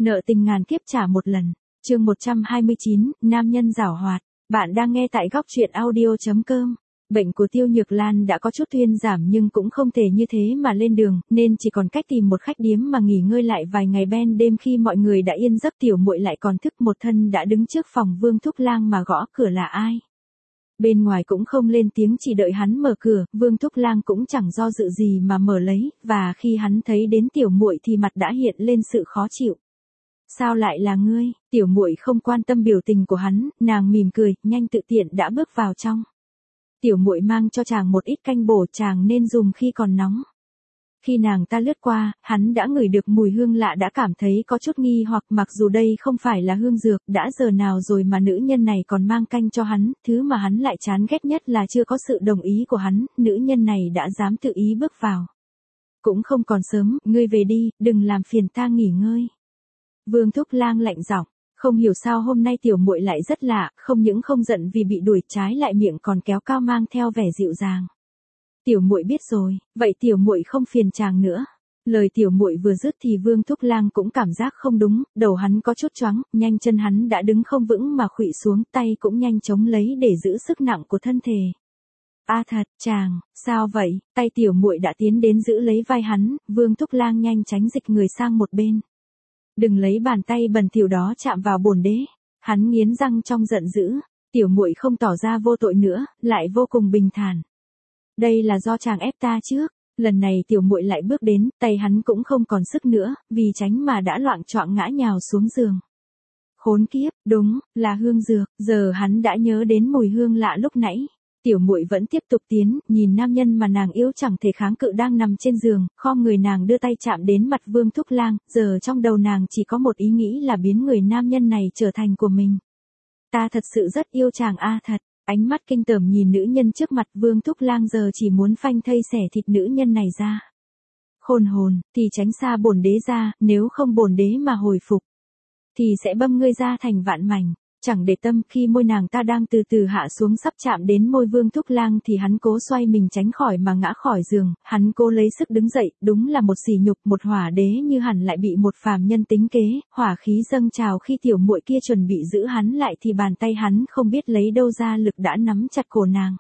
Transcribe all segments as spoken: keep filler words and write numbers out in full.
Nợ tình ngàn kiếp trả một lần. Chương một trăm hai mươi chín, nam nhân giảo hoạt. Bạn đang nghe tại góc truyện audio chấm com. Bệnh của Tiêu Nhược Lan đã có chút thuyên giảm nhưng cũng không thể như thế mà lên đường, nên chỉ còn cách tìm một khách điếm mà nghỉ ngơi lại vài ngày. Ban đêm khi mọi người đã yên giấc, Tiểu Muội lại còn thức một thân đã đứng trước phòng Vương Thúc Lang mà gõ cửa. Là ai? Bên ngoài cũng không lên tiếng, chỉ đợi hắn mở cửa. Vương Thúc Lang cũng chẳng do dự gì mà mở lấy, và khi hắn thấy đến Tiểu Muội thì mặt đã hiện lên sự khó chịu. Sao lại là ngươi? Tiểu Muội không quan tâm biểu tình của hắn, nàng mỉm cười, nhanh tự tiện đã bước vào trong. Tiểu Muội mang cho chàng một ít canh bổ, chàng nên dùng khi còn nóng. Khi nàng ta lướt qua, hắn đã ngửi được mùi hương lạ, đã cảm thấy có chút nghi hoặc, mặc dù đây không phải là hương dược, đã giờ nào rồi mà nữ nhân này còn mang canh cho hắn. Thứ mà hắn lại chán ghét nhất là chưa có sự đồng ý của hắn, nữ nhân này đã dám tự ý bước vào. Cũng không còn sớm, ngươi về đi, đừng làm phiền ta nghỉ ngơi. Vương Thúc Lang lạnh giọng. Không hiểu sao hôm nay Tiểu Muội lại rất lạ, không những không giận vì bị đuổi, trái lại miệng còn kéo cao mang theo vẻ dịu dàng. Tiểu Muội biết rồi, vậy Tiểu Muội không phiền chàng nữa. Lời Tiểu Muội vừa dứt thì Vương Thúc Lang cũng cảm giác không đúng, đầu hắn có chút choáng, nhanh chân hắn đã đứng không vững mà khuỵu xuống, tay cũng nhanh chóng lấy để giữ sức nặng của thân thể. A à thật, chàng, sao vậy? Tay Tiểu Muội đã tiến đến giữ lấy vai hắn, Vương Thúc Lang nhanh tránh dịch người sang một bên. Đừng lấy bàn tay bẩn thỉu đó chạm vào bổn đế. Hắn nghiến răng trong giận dữ. Tiểu Muội không tỏ ra vô tội nữa, lại vô cùng bình thản. Đây là do chàng ép ta trước. Lần này Tiểu Muội lại bước đến, tay hắn cũng không còn sức nữa, vì tránh mà đã loạng choạng ngã nhào xuống giường. Khốn kiếp, đúng, là hương dược. Giờ hắn đã nhớ đến mùi hương lạ lúc nãy. Tiểu Muội vẫn tiếp tục tiến, nhìn nam nhân mà nàng yêu chẳng thể kháng cự đang nằm trên giường, khom người nàng đưa tay chạm đến mặt Vương Thúc Lang, giờ trong đầu nàng chỉ có một ý nghĩ là biến người nam nhân này trở thành của mình. Ta thật sự rất yêu chàng a à thật. Ánh mắt kinh tởm nhìn nữ nhân trước mặt, Vương Thúc Lang giờ chỉ muốn phanh thây xẻ thịt nữ nhân này ra. Khôn hồn, thì tránh xa bổn đế ra, nếu không bổn đế mà hồi phục, thì sẽ băm ngươi ra thành vạn mảnh. Chẳng để tâm, khi môi nàng ta đang từ từ hạ xuống sắp chạm đến môi Vương Thúc Lang thì hắn cố xoay mình tránh khỏi mà ngã khỏi giường. Hắn cố lấy sức đứng dậy, đúng là một sỉ nhục, một hỏa đế như hẳn lại bị một phàm nhân tính kế. Hỏa khí dâng trào khi Tiểu Muội kia chuẩn bị giữ hắn lại thì bàn tay hắn không biết lấy đâu ra lực đã nắm chặt cổ nàng.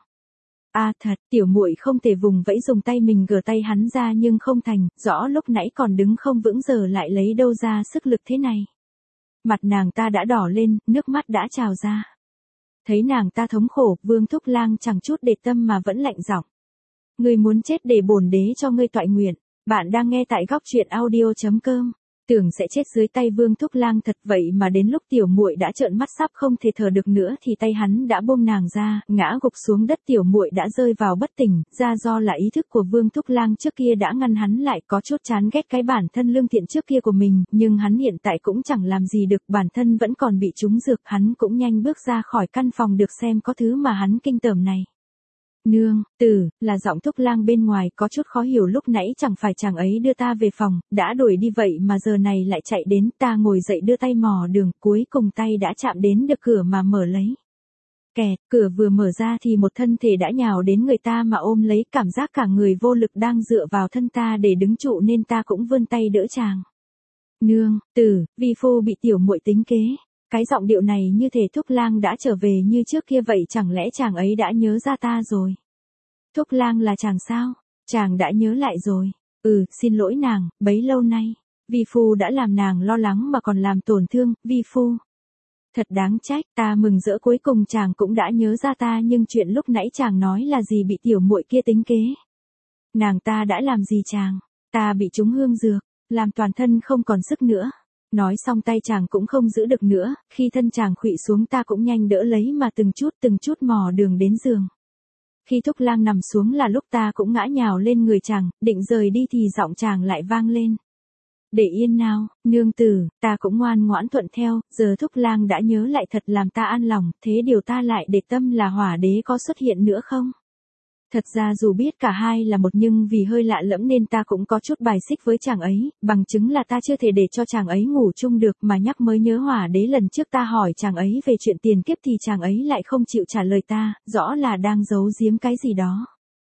A à thật, Tiểu Muội không thể vùng vẫy, dùng tay mình gỡ tay hắn ra nhưng không thành, rõ lúc nãy còn đứng không vững giờ lại lấy đâu ra sức lực thế này. Mặt nàng ta đã đỏ lên, nước mắt đã trào ra. Thấy nàng ta thống khổ, Vương Thúc Lang chẳng chút để tâm mà vẫn lạnh giọng. Ngươi muốn chết để bổn đế cho ngươi toại nguyện. Bạn đang nghe tại góc truyện audio chấm com. Tưởng sẽ chết dưới tay Vương Thúc Lang thật vậy mà đến lúc Tiểu Muội đã trợn mắt sắp không thể thở được nữa thì tay hắn đã buông nàng ra, ngã gục xuống đất. Tiểu Muội đã rơi vào bất tỉnh, ra do là ý thức của Vương Thúc Lang trước kia đã ngăn hắn lại, có chút chán ghét cái bản thân lương thiện trước kia của mình, nhưng hắn hiện tại cũng chẳng làm gì được, bản thân vẫn còn bị trúng dược. Hắn cũng nhanh bước ra khỏi căn phòng được xem có thứ mà hắn kinh tởm này. Nương, tử, là giọng Thúc Lang bên ngoài, có chút khó hiểu, lúc nãy chẳng phải chàng ấy đưa ta về phòng, đã đuổi đi vậy mà giờ này lại chạy đến. Ta ngồi dậy đưa tay mò đường, cuối cùng tay đã chạm đến được cửa mà mở lấy. Kẹt, cửa vừa mở ra thì một thân thể đã nhào đến người ta mà ôm lấy, cảm giác cả người vô lực đang dựa vào thân ta để đứng trụ nên ta cũng vươn tay đỡ chàng. Nương, tử, vi phu bị Tiểu Muội tính kế. Cái giọng điệu này như thể Thúc Lang đã trở về như trước kia vậy, chẳng lẽ chàng ấy đã nhớ ra ta rồi? Thúc Lang là chàng sao? Chàng đã nhớ lại rồi. Ừ, xin lỗi nàng, bấy lâu nay, vi phu đã làm nàng lo lắng mà còn làm tổn thương, vi phu. Thật đáng trách, ta mừng rỡ cuối cùng chàng cũng đã nhớ ra ta, nhưng chuyện lúc nãy chàng nói là gì bị Tiểu Muội kia tính kế? Nàng ta đã làm gì chàng? Ta bị trúng hương dược, làm toàn thân không còn sức nữa. Nói xong tay chàng cũng không giữ được nữa, khi thân chàng khuỵu xuống ta cũng nhanh đỡ lấy mà từng chút từng chút mò đường đến giường. Khi Thúc Lang nằm xuống là lúc ta cũng ngã nhào lên người chàng, định rời đi thì giọng chàng lại vang lên. Để yên nào, nương tử, ta cũng ngoan ngoãn thuận theo, giờ Thúc Lang đã nhớ lại thật làm ta an lòng, thế điều ta lại để tâm là hỏa đế có xuất hiện nữa không? Thật ra dù biết cả hai là một nhưng vì hơi lạ lẫm nên ta cũng có chút bài xích với chàng ấy, bằng chứng là ta chưa thể để cho chàng ấy ngủ chung được, mà nhắc mới nhớ hỏa đế lần trước ta hỏi chàng ấy về chuyện tiền kiếp thì chàng ấy lại không chịu trả lời ta, rõ là đang giấu giếm cái gì đó.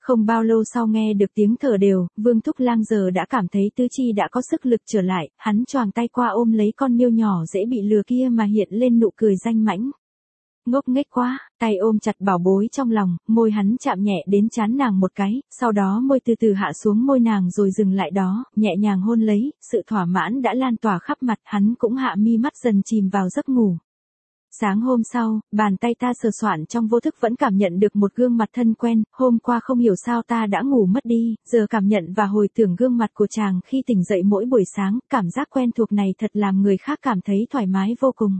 Không bao lâu sau nghe được tiếng thở đều, Vương Thúc Lang giờ đã cảm thấy tứ chi đã có sức lực trở lại, hắn choàng tay qua ôm lấy con miêu nhỏ dễ bị lừa kia mà hiện lên nụ cười danh mãnh. Ngốc nghếch quá, tay ôm chặt bảo bối trong lòng, môi hắn chạm nhẹ đến trán nàng một cái, sau đó môi từ từ hạ xuống môi nàng rồi dừng lại đó, nhẹ nhàng hôn lấy, sự thỏa mãn đã lan tỏa khắp mặt, hắn cũng hạ mi mắt dần chìm vào giấc ngủ. Sáng hôm sau, bàn tay ta sờ soạn trong vô thức vẫn cảm nhận được một gương mặt thân quen, hôm qua không hiểu sao ta đã ngủ mất đi, giờ cảm nhận và hồi tưởng gương mặt của chàng khi tỉnh dậy mỗi buổi sáng, cảm giác quen thuộc này thật làm người khác cảm thấy thoải mái vô cùng.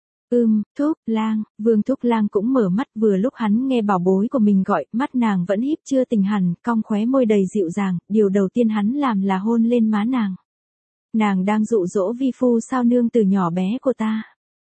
Ưm, Thúc Lang, Vương Thúc Lang cũng mở mắt vừa lúc hắn nghe bảo bối của mình gọi, mắt nàng vẫn híp chưa tỉnh hẳn, cong khóe môi đầy dịu dàng, điều đầu tiên hắn làm là hôn lên má nàng. Nàng đang dụ dỗ vi phu sao nương từ nhỏ bé của ta.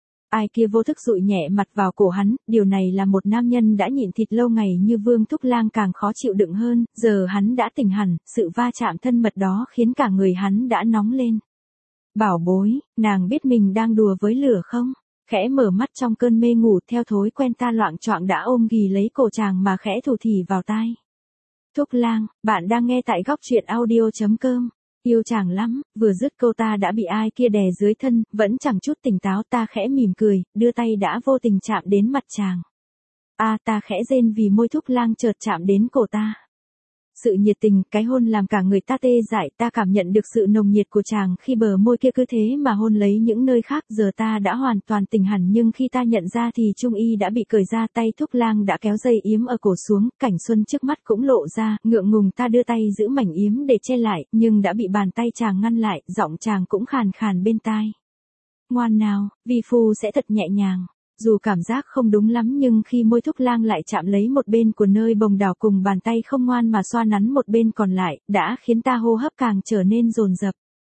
Ai kia vô thức dụi nhẹ mặt vào cổ hắn, điều này là một nam nhân đã nhịn thịt lâu ngày như Vương Thúc Lang càng khó chịu đựng hơn, giờ hắn đã tỉnh hẳn, sự va chạm thân mật đó khiến cả người hắn đã nóng lên. Bảo bối, nàng biết mình đang đùa với lửa không? Khẽ mở mắt trong cơn mê ngủ theo thói quen ta loạng choạng đã ôm ghì lấy cổ chàng mà khẽ thủ thỉ vào tai. Thúc Lang, bạn đang nghe tại góc truyện audio chấm com. Yêu chàng lắm, vừa dứt câu ta đã bị ai kia đè dưới thân, vẫn chẳng chút tỉnh táo ta khẽ mỉm cười, đưa tay đã vô tình chạm đến mặt chàng. A à, ta khẽ rên vì môi Thúc Lang chợt chạm đến cổ ta. Sự nhiệt tình, cái hôn làm cả người ta tê dại, ta cảm nhận được sự nồng nhiệt của chàng khi bờ môi kia cứ thế mà hôn lấy những nơi khác, giờ ta đã hoàn toàn tỉnh hẳn nhưng khi ta nhận ra thì trung y đã bị cởi ra, tay Thúc Lang đã kéo dây yếm ở cổ xuống, cảnh xuân trước mắt cũng lộ ra, ngượng ngùng ta đưa tay giữ mảnh yếm để che lại, nhưng đã bị bàn tay chàng ngăn lại, giọng chàng cũng khàn khàn bên tai. Ngoan nào, vi phu sẽ thật nhẹ nhàng. Dù cảm giác không đúng lắm nhưng khi môi Thúc Lang lại chạm lấy một bên của nơi bồng đào cùng bàn tay không ngoan mà xoa nắn một bên còn lại, đã khiến ta hô hấp càng trở nên dồn dập.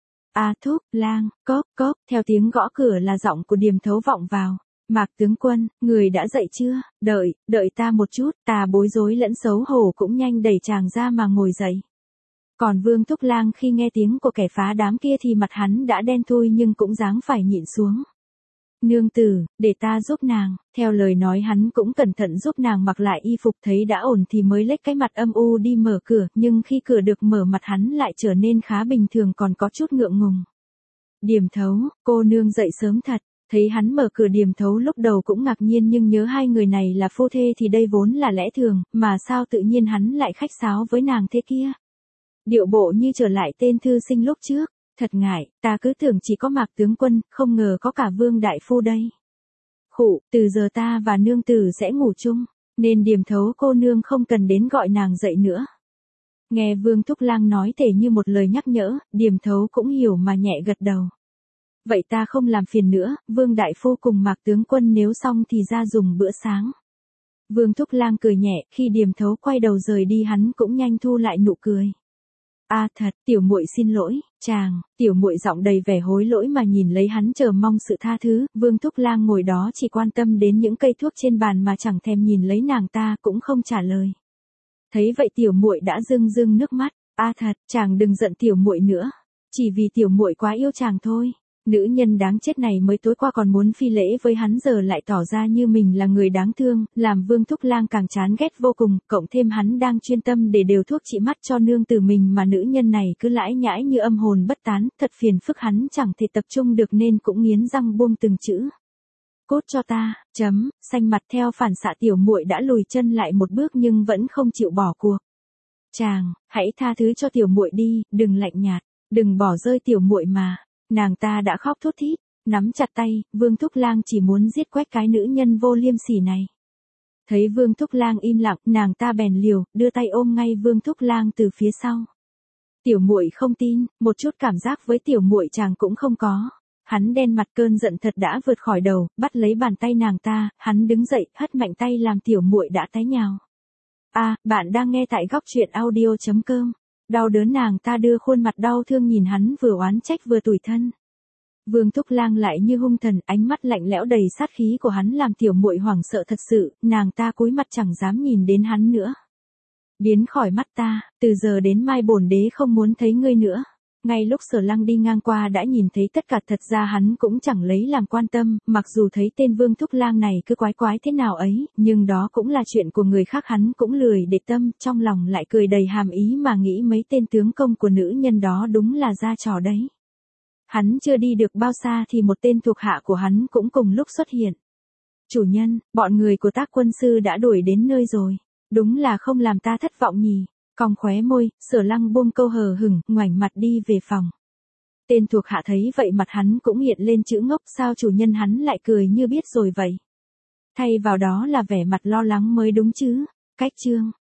A Thúc Lang, cốc cốc, theo tiếng gõ cửa là giọng của Điềm Thấu vọng vào. Mạc tướng quân, người đã dậy chưa? Đợi, đợi ta một chút, ta bối rối lẫn xấu hổ cũng nhanh đẩy chàng ra mà ngồi dậy. Còn Vương Thúc Lang khi nghe tiếng của kẻ phá đám kia thì mặt hắn đã đen thui nhưng cũng dáng phải nhịn xuống. Nương tử, để ta giúp nàng, theo lời nói hắn cũng cẩn thận giúp nàng mặc lại y phục thấy đã ổn thì mới lếch cái mặt âm u đi mở cửa, nhưng khi cửa được mở mặt hắn lại trở nên khá bình thường còn có chút ngượng ngùng. Điềm Thấu, cô nương dậy sớm thật, thấy hắn mở cửa Điềm Thấu lúc đầu cũng ngạc nhiên nhưng nhớ hai người này là phu thê thì đây vốn là lẽ thường, mà sao tự nhiên hắn lại khách sáo với nàng thế kia. Điệu bộ như trở lại tên thư sinh lúc trước. Thật ngại, ta cứ tưởng chỉ có Mạc tướng quân, không ngờ có cả Vương đại phu đây. Khụ, từ giờ ta và nương tử sẽ ngủ chung, nên Điềm Thấu cô nương không cần đến gọi nàng dậy nữa. Nghe Vương Thúc Lang nói tể như một lời nhắc nhở, Điềm Thấu cũng hiểu mà nhẹ gật đầu. Vậy ta không làm phiền nữa, Vương đại phu cùng Mạc tướng quân nếu xong thì ra dùng bữa sáng. Vương Thúc Lang cười nhẹ, khi Điềm Thấu quay đầu rời đi hắn cũng nhanh thu lại nụ cười. A à, thật, tiểu muội xin lỗi, chàng, tiểu muội giọng đầy vẻ hối lỗi mà nhìn lấy hắn chờ mong sự tha thứ, Vương Thúc Lang ngồi đó chỉ quan tâm đến những cây thuốc trên bàn mà chẳng thèm nhìn lấy nàng ta cũng không trả lời. Thấy vậy tiểu muội đã rưng rưng nước mắt, a à, thật, chàng đừng giận tiểu muội nữa, chỉ vì tiểu muội quá yêu chàng thôi. Nữ nhân đáng chết này mới tối qua còn muốn phi lễ với hắn giờ lại tỏ ra như mình là người đáng thương, làm Vương Thúc Lang càng chán ghét vô cùng, cộng thêm hắn đang chuyên tâm để đều thuốc trị mắt cho nương tử mình mà nữ nhân này cứ lãi nhãi như âm hồn bất tán, thật phiền phức hắn chẳng thể tập trung được nên cũng nghiến răng buông từng chữ. Cốt cho ta, chấm, xanh mặt theo phản xạ tiểu muội đã lùi chân lại một bước nhưng vẫn không chịu bỏ cuộc. Chàng, hãy tha thứ cho tiểu muội đi, đừng lạnh nhạt, đừng bỏ rơi tiểu muội mà. Nàng ta đã khóc thút thít, nắm chặt tay, Vương Thúc Lang chỉ muốn giết quét cái nữ nhân vô liêm sỉ này. Thấy Vương Thúc Lang im lặng, nàng ta bèn liều, đưa tay ôm ngay Vương Thúc Lang từ phía sau. Tiểu muội không tin, một chút cảm giác với tiểu muội chàng cũng không có. Hắn đen mặt cơn giận thật đã vượt khỏi đầu, bắt lấy bàn tay nàng ta, hắn đứng dậy, hất mạnh tay làm tiểu muội đã tái nhào. A, à, bạn đang nghe tại góc truyện audio chấm com. Đau đớn nàng ta đưa khuôn mặt đau thương nhìn hắn vừa oán trách vừa tủi thân. Vương Thúc Lang lại như hung thần, ánh mắt lạnh lẽo đầy sát khí của hắn làm tiểu muội hoảng sợ thật sự, nàng ta cúi mặt chẳng dám nhìn đến hắn nữa. Biến khỏi mắt ta, từ giờ đến mai bổn đế không muốn thấy ngươi nữa. Ngay lúc Sở Lăng đi ngang qua đã nhìn thấy tất cả, thật ra hắn cũng chẳng lấy làm quan tâm, mặc dù thấy tên Vương Thúc Lang này cứ quái quái thế nào ấy, nhưng đó cũng là chuyện của người khác, hắn cũng lười để tâm, trong lòng lại cười đầy hàm ý mà nghĩ mấy tên tướng công của nữ nhân đó đúng là ra trò đấy. Hắn chưa đi được bao xa thì một tên thuộc hạ của hắn cũng cùng lúc xuất hiện. Chủ nhân, bọn người của Tác quân sư đã đuổi đến nơi rồi. Đúng là không làm ta thất vọng nhỉ. Cong khóe môi, Sở Lăng buông câu hờ hững, ngoảnh mặt đi về phòng. Tên thuộc hạ thấy vậy mặt hắn cũng hiện lên chữ ngốc, sao chủ nhân hắn lại cười như biết rồi vậy. Thay vào đó là vẻ mặt lo lắng mới đúng chứ. Cách chương